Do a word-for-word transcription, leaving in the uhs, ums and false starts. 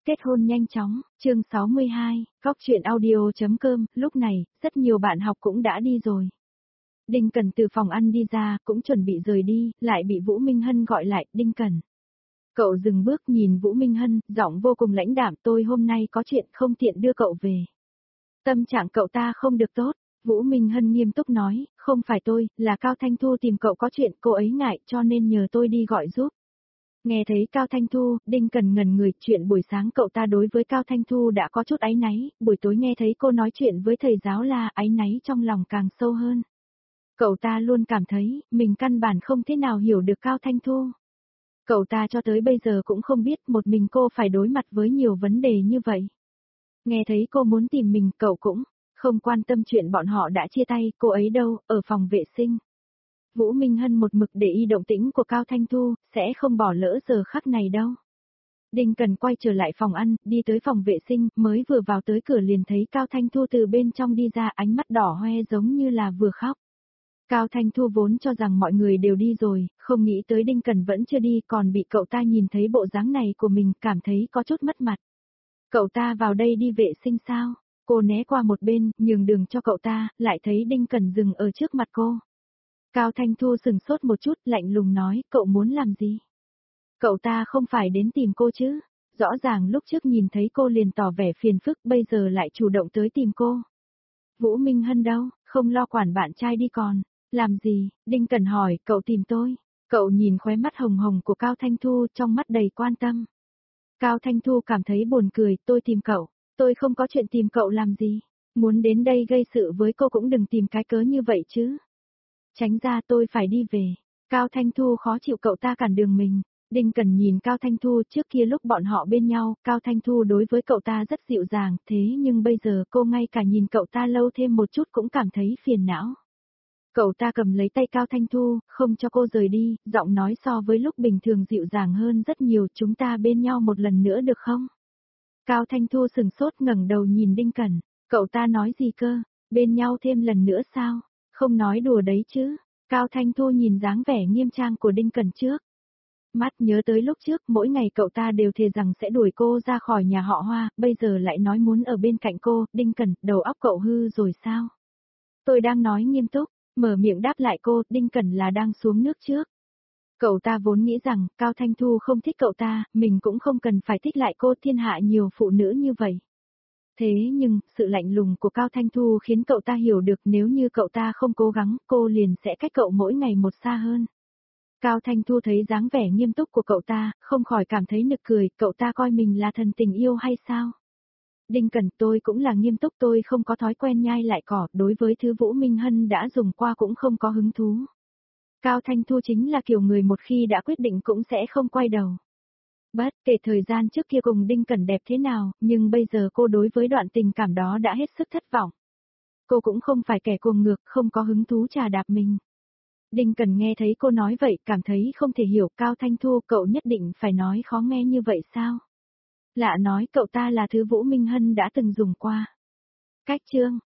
kết hôn nhanh chóng, chương sáu mươi hai, góc chuyện audio.com, lúc này, rất nhiều bạn học cũng đã đi rồi. Đinh Cẩn từ phòng ăn đi ra, cũng chuẩn bị rời đi, lại bị Vũ Minh Hân gọi lại, Đinh Cẩn. Cậu dừng bước nhìn Vũ Minh Hân, giọng vô cùng lãnh đạm, tôi hôm nay có chuyện không tiện đưa cậu về. Tâm trạng cậu ta không được tốt, Vũ Minh Hân nghiêm túc nói, không phải tôi, là Cao Thanh Thu tìm cậu có chuyện, cô ấy ngại cho nên nhờ tôi đi gọi giúp. Nghe thấy Cao Thanh Thu, Đinh Cẩn ngẩn người, chuyện buổi sáng cậu ta đối với Cao Thanh Thu đã có chút áy náy, buổi tối nghe thấy cô nói chuyện với thầy giáo là áy náy trong lòng càng sâu hơn. Cậu ta luôn cảm thấy, mình căn bản không thế nào hiểu được Cao Thanh Thu. Cậu ta cho tới bây giờ cũng không biết một mình cô phải đối mặt với nhiều vấn đề như vậy. Nghe thấy cô muốn tìm mình, cậu cũng không quan tâm chuyện bọn họ đã chia tay, cô ấy đâu, ở phòng vệ sinh. Vũ Minh Hân một mực để ý động tĩnh của Cao Thanh Thu, sẽ không bỏ lỡ giờ khắc này đâu. Đinh Cẩn quay trở lại phòng ăn, đi tới phòng vệ sinh, mới vừa vào tới cửa liền thấy Cao Thanh Thu từ bên trong đi ra, ánh mắt đỏ hoe giống như là vừa khóc. Cao Thanh Thu vốn cho rằng mọi người đều đi rồi, không nghĩ tới Đinh Cẩn vẫn chưa đi, còn bị cậu ta nhìn thấy bộ dáng này của mình, cảm thấy có chút mất mặt. Cậu ta vào đây đi vệ sinh sao? Cô né qua một bên, nhường đường cho cậu ta, lại thấy Đinh Cẩn dừng ở trước mặt cô. Cao Thanh Thu sừng sốt một chút, lạnh lùng nói, cậu muốn làm gì? Cậu ta không phải đến tìm cô chứ? Rõ ràng lúc trước nhìn thấy cô liền tỏ vẻ phiền phức, bây giờ lại chủ động tới tìm cô. Vũ Minh Hân đâu, không lo quản bạn trai đi còn. Làm gì? Đinh Cẩn hỏi, cậu tìm tôi. Cậu nhìn khóe mắt hồng hồng của Cao Thanh Thu, trong mắt đầy quan tâm. Cao Thanh Thu cảm thấy buồn cười, tôi tìm cậu. Tôi không có chuyện tìm cậu làm gì. Muốn đến đây gây sự với cô cũng đừng tìm cái cớ như vậy chứ. Tránh ra, tôi phải đi về. Cao Thanh Thu khó chịu cậu ta cản đường mình. Đinh Cẩn nhìn Cao Thanh Thu, trước kia lúc bọn họ bên nhau, Cao Thanh Thu đối với cậu ta rất dịu dàng, thế nhưng bây giờ cô ngay cả nhìn cậu ta lâu thêm một chút cũng cảm thấy phiền não. Cậu ta cầm lấy tay Cao Thanh Thu, không cho cô rời đi, giọng nói so với lúc bình thường dịu dàng hơn rất nhiều, chúng ta bên nhau một lần nữa được không? Cao Thanh Thu sừng sốt ngẩng đầu nhìn Đinh Cẩn, cậu ta nói gì cơ, bên nhau thêm lần nữa sao? Không nói đùa đấy chứ. Cao Thanh Thu nhìn dáng vẻ nghiêm trang của Đinh Cẩn trước. Mắt nhớ tới lúc trước, mỗi ngày cậu ta đều thề rằng sẽ đuổi cô ra khỏi nhà họ Hoa, bây giờ lại nói muốn ở bên cạnh cô, Đinh Cẩn, đầu óc cậu hư rồi sao? Tôi đang nói nghiêm túc, mở miệng đáp lại cô, Đinh Cẩn là đang xuống nước trước. Cậu ta vốn nghĩ rằng, Cao Thanh Thu không thích cậu ta, mình cũng không cần phải thích lại cô, thiên hạ nhiều phụ nữ như vậy. Thế nhưng, sự lạnh lùng của Cao Thanh Thu khiến cậu ta hiểu được nếu như cậu ta không cố gắng, cô liền sẽ cách cậu mỗi ngày một xa hơn. Cao Thanh Thu thấy dáng vẻ nghiêm túc của cậu ta, không khỏi cảm thấy nực cười, cậu ta coi mình là thần tình yêu hay sao? Đinh Cẩn, tôi cũng là nghiêm túc, tôi không có thói quen nhai lại cỏ, đối với thứ Vũ Minh Hân đã dùng qua cũng không có hứng thú. Cao Thanh Thu chính là kiểu người một khi đã quyết định cũng sẽ không quay đầu. Bất kể thời gian trước kia cùng Đinh Cẩn đẹp thế nào, nhưng bây giờ cô đối với đoạn tình cảm đó đã hết sức thất vọng. Cô cũng không phải kẻ cuồng ngược, không có hứng thú trà đạp mình. Đinh Cẩn nghe thấy cô nói vậy, cảm thấy không thể hiểu, Cao Thanh Thu, cậu nhất định phải nói khó nghe như vậy sao? Lạ nói cậu ta là thứ Vũ Minh Hân đã từng dùng qua. Cách chương